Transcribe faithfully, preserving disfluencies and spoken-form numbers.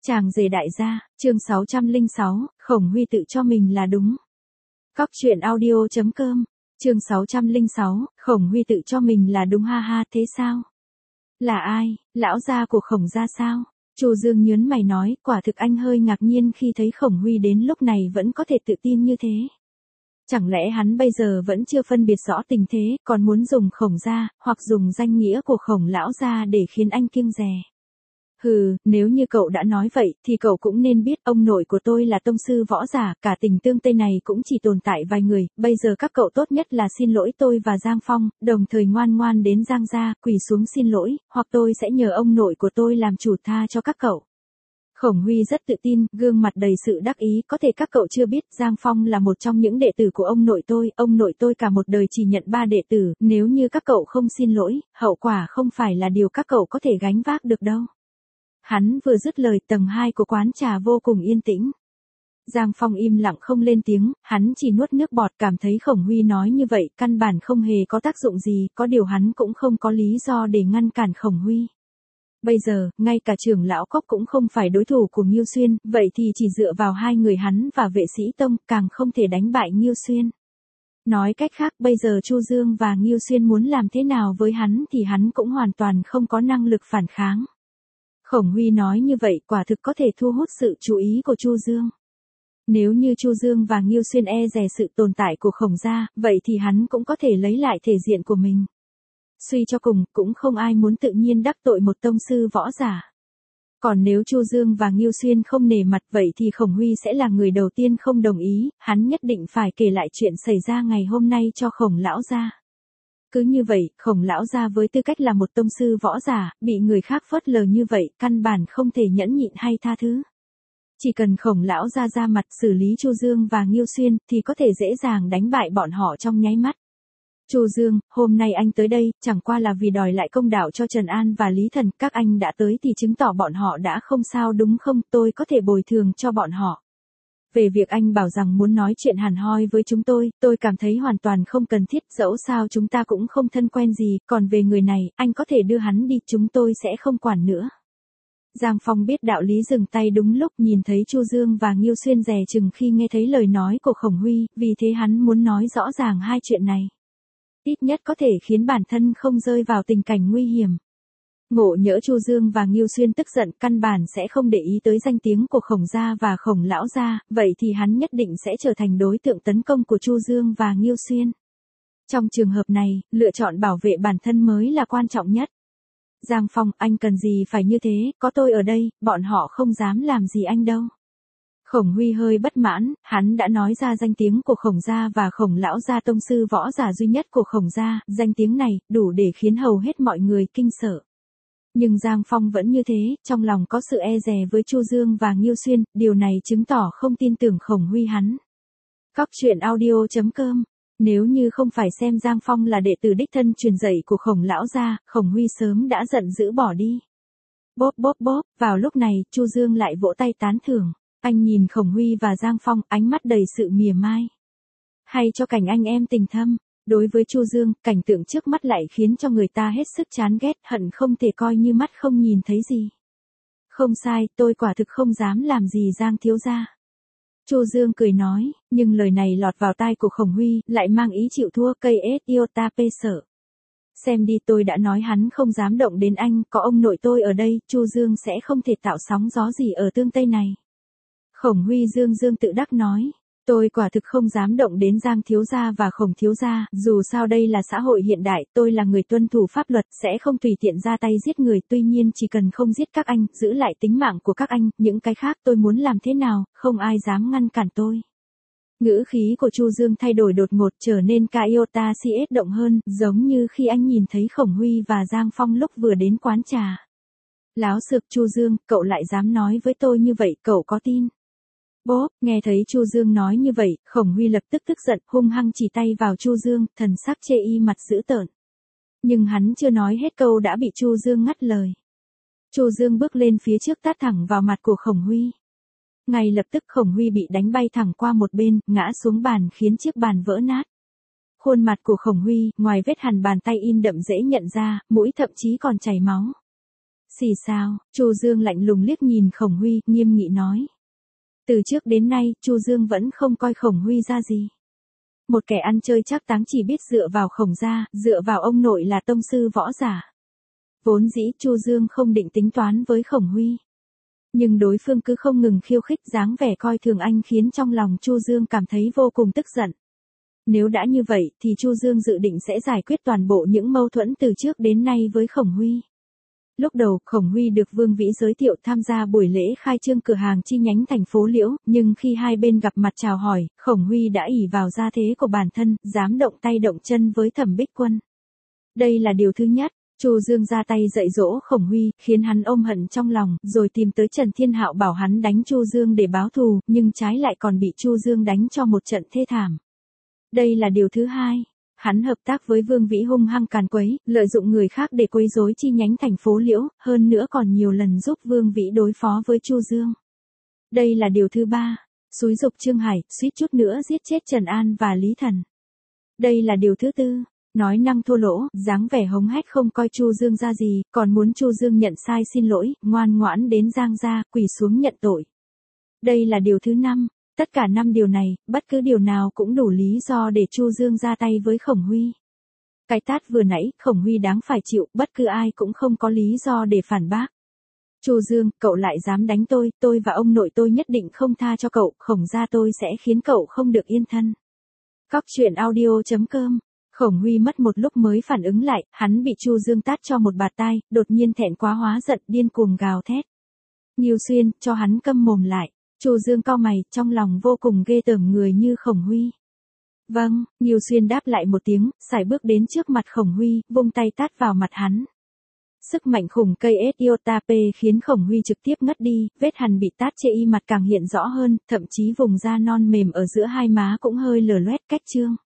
Chàng rể đại gia, chương sáu trăm lẻ sáu, Khổng Huy tự cho mình là đúng. Cóc truyện audio chấm com, chương sáu trăm lẻ sáu, Khổng Huy tự cho mình là đúng ha ha, thế sao? Là ai, lão gia của Khổng gia sao? Chu Dương nhớn mày nói, quả thực anh hơi ngạc nhiên khi thấy Khổng Huy đến lúc này vẫn có thể tự tin như thế. Chẳng lẽ hắn bây giờ vẫn chưa phân biệt rõ tình thế, còn muốn dùng Khổng gia, hoặc dùng danh nghĩa của Khổng lão gia để khiến anh kiêng dè. Hừ, nếu như cậu đã nói vậy, thì cậu cũng nên biết ông nội của tôi là tông sư võ giả, cả tỉnh Tương Tây này cũng chỉ tồn tại vài người, bây giờ các cậu tốt nhất là xin lỗi tôi và Giang Phong, đồng thời ngoan ngoan đến Giang gia, quỳ xuống xin lỗi, hoặc tôi sẽ nhờ ông nội của tôi làm chủ tha cho các cậu. Khổng Huy rất tự tin, gương mặt đầy sự đắc ý, có thể các cậu chưa biết, Giang Phong là một trong những đệ tử của ông nội tôi, ông nội tôi cả một đời chỉ nhận ba đệ tử, nếu như các cậu không xin lỗi, hậu quả không phải là điều các cậu có thể gánh vác được đâu. Hắn vừa dứt lời, tầng hai của quán trà vô cùng yên tĩnh. Giang Phong im lặng không lên tiếng, hắn chỉ nuốt nước bọt, cảm thấy Khổng Huy nói như vậy, căn bản không hề có tác dụng gì, có điều hắn cũng không có lý do để ngăn cản Khổng Huy. Bây giờ, ngay cả trưởng lão Cốc cũng không phải đối thủ của Ngưu Xuyên, vậy thì chỉ dựa vào hai người hắn và Vệ Sĩ Tông, càng không thể đánh bại Ngưu Xuyên. Nói cách khác, bây giờ Chu Dương và Ngưu Xuyên muốn làm thế nào với hắn thì hắn cũng hoàn toàn không có năng lực phản kháng. Khổng Huy nói như vậy quả thực có thể thu hút sự chú ý của Chu Dương. Nếu như Chu Dương và Ngưu Xuyên e dè sự tồn tại của Khổng gia, vậy thì hắn cũng có thể lấy lại thể diện của mình. Suy cho cùng, cũng không ai muốn tự nhiên đắc tội một tông sư võ giả. Còn nếu Chu Dương và Ngưu Xuyên không nể mặt, vậy thì Khổng Huy sẽ là người đầu tiên không đồng ý, hắn nhất định phải kể lại chuyện xảy ra ngày hôm nay cho Khổng lão gia. Cứ như vậy, Khổng lão gia với tư cách là một tông sư võ giả, bị người khác phớt lờ như vậy, căn bản không thể nhẫn nhịn hay tha thứ. Chỉ cần Khổng lão gia ra mặt xử lý Chu Dương và Ngưu Xuyên, thì có thể dễ dàng đánh bại bọn họ trong nháy mắt. Chu Dương, hôm nay anh tới đây, chẳng qua là vì đòi lại công đạo cho Trần An và Lý Thần, các anh đã tới thì chứng tỏ bọn họ đã không sao đúng không, tôi có thể bồi thường cho bọn họ. Về việc anh bảo rằng muốn nói chuyện hàn hoi với chúng tôi, tôi cảm thấy hoàn toàn không cần thiết, dẫu sao chúng ta cũng không thân quen gì, còn về người này, anh có thể đưa hắn đi, chúng tôi sẽ không quản nữa. Giang Phong biết đạo lý dừng tay đúng lúc, nhìn thấy Chu Dương và Ngưu Xuyên dè chừng khi nghe thấy lời nói của Khổng Huy, vì thế hắn muốn nói rõ ràng hai chuyện này. Ít nhất có thể khiến bản thân không rơi vào tình cảnh nguy hiểm. Ngộ nhỡ Chu Dương và Ngưu Xuyên tức giận, căn bản sẽ không để ý tới danh tiếng của Khổng gia và Khổng lão gia, vậy thì hắn nhất định sẽ trở thành đối tượng tấn công của Chu Dương và Ngưu Xuyên. Trong trường hợp này, lựa chọn bảo vệ bản thân mới là quan trọng nhất. Giang Phong, anh cần gì phải như thế, có tôi ở đây, bọn họ không dám làm gì anh đâu. Khổng Huy hơi bất mãn, hắn đã nói ra danh tiếng của Khổng gia và Khổng lão gia tông sư võ giả duy nhất của Khổng gia, danh tiếng này, đủ để khiến hầu hết mọi người kinh sợ. Nhưng Giang Phong vẫn như thế, trong lòng có sự e dè với Chu Dương và Ngưu Xuyên, điều này chứng tỏ không tin tưởng Khổng Huy hắn. Cóc truyện audio chấm com, nếu như không phải xem Giang Phong là đệ tử đích thân truyền dạy của Khổng lão gia, Khổng Huy sớm đã giận dữ bỏ đi. Bốp bốp bốp, vào lúc này, Chu Dương lại vỗ tay tán thưởng. Anh nhìn Khổng Huy và Giang Phong, ánh mắt đầy sự mỉa mai. Hay cho cảnh anh em tình thâm. Đối với Chu Dương, cảnh tượng trước mắt lại khiến cho người ta hết sức chán ghét, hận không thể coi như mắt không nhìn thấy gì. Không sai, tôi quả thực không dám làm gì Giang thiếu gia. Chu Dương cười nói, nhưng lời này lọt vào tai của Khổng Huy, lại mang ý chịu thua, cây ết iota pê sợ. Xem đi, tôi đã nói hắn không dám động đến anh, có ông nội tôi ở đây, Chu Dương sẽ không thể tạo sóng gió gì ở Tương Tây này. Khổng Huy Dương Dương tự đắc nói, tôi quả thực không dám động đến Giang thiếu gia và Khổng thiếu gia, dù sao đây là xã hội hiện đại, tôi là người tuân thủ pháp luật, sẽ không tùy tiện ra tay giết người, tuy nhiên chỉ cần không giết các anh, giữ lại tính mạng của các anh, những cái khác tôi muốn làm thế nào, không ai dám ngăn cản tôi. Ngữ khí của Chu Dương thay đổi đột ngột, trở nên ca iota cs động hơn, giống như khi anh nhìn thấy Khổng Huy và Giang Phong lúc vừa đến quán trà. Láo xược, Chu Dương, cậu lại dám nói với tôi như vậy, cậu có tin? Bốp, nghe thấy Chu Dương nói như vậy, Khổng Huy lập tức tức giận, hung hăng chỉ tay vào Chu Dương, thần sắc chê y mặt dữ tợn. Nhưng hắn chưa nói hết câu đã bị Chu Dương ngắt lời. Chu Dương bước lên phía trước tát thẳng vào mặt của Khổng Huy. Ngay lập tức Khổng Huy bị đánh bay thẳng qua một bên, ngã xuống bàn khiến chiếc bàn vỡ nát. Khuôn mặt của Khổng Huy, ngoài vết hằn bàn tay in đậm dễ nhận ra, mũi thậm chí còn chảy máu. Xì sao, Chu Dương lạnh lùng liếc nhìn Khổng Huy, nghiêm nghị nói. Từ trước đến nay, Chu Dương vẫn không coi Khổng Huy ra gì. Một kẻ ăn chơi chắc táng chỉ biết dựa vào Khổng gia, dựa vào ông nội là tông sư võ giả. Vốn dĩ Chu Dương không định tính toán với Khổng Huy. Nhưng đối phương cứ không ngừng khiêu khích, dáng vẻ coi thường anh khiến trong lòng Chu Dương cảm thấy vô cùng tức giận. Nếu đã như vậy thì Chu Dương dự định sẽ giải quyết toàn bộ những mâu thuẫn từ trước đến nay với Khổng Huy. Lúc đầu, Khổng Huy được Vương Vĩ giới thiệu tham gia buổi lễ khai trương cửa hàng chi nhánh thành phố Liễu, nhưng khi hai bên gặp mặt chào hỏi, Khổng Huy đã ỷ vào gia thế của bản thân, dám động tay động chân với Thẩm Bích Quân. Đây là điều thứ nhất. Chu Dương ra tay dạy dỗ Khổng Huy, khiến hắn ôm hận trong lòng, rồi tìm tới Trần Thiên Hạo bảo hắn đánh Chu Dương để báo thù, nhưng trái lại còn bị Chu Dương đánh cho một trận thê thảm. Đây là điều thứ hai. Hắn hợp tác với Vương Vĩ hung hăng càn quấy, lợi dụng người khác để quấy rối chi nhánh thành phố Liễu, hơn nữa còn nhiều lần giúp Vương Vĩ đối phó với Chu Dương. Đây là điều thứ ba. Xúi giục Trương Hải, suýt chút nữa giết chết Trần An và Lý Thần. Đây là điều thứ tư. Nói năng thô lỗ, dáng vẻ hống hách không coi Chu Dương ra gì, còn muốn Chu Dương nhận sai xin lỗi, ngoan ngoãn đến Giang gia, quỳ xuống nhận tội. Đây là điều thứ năm. Tất cả năm điều này, bất cứ điều nào cũng đủ lý do để Chu Dương ra tay với Khổng Huy. Cái tát vừa nãy, Khổng Huy đáng phải chịu, bất cứ ai cũng không có lý do để phản bác. Chu Dương, cậu lại dám đánh tôi, tôi và ông nội tôi nhất định không tha cho cậu, Khổng gia tôi sẽ khiến cậu không được yên thân. Cóc truyện audio chấm com. Khổng Huy mất một lúc mới phản ứng lại, hắn bị Chu Dương tát cho một bạt tai, đột nhiên thẹn quá hóa giận, điên cuồng gào thét. Nhiêu Xuyên, cho hắn câm mồm lại. Chu Dương cau mày, trong lòng vô cùng ghê tởm người như Khổng Huy. Vâng, Nhiêu Xuyên đáp lại một tiếng, sải bước đến trước mặt Khổng Huy, vung tay tát vào mặt hắn. Sức mạnh khủng cây ét iota P khiến Khổng Huy trực tiếp ngất đi, vết hằn bị tát chê y mặt càng hiện rõ hơn, thậm chí vùng da non mềm ở giữa hai má cũng hơi lở loét cách trương.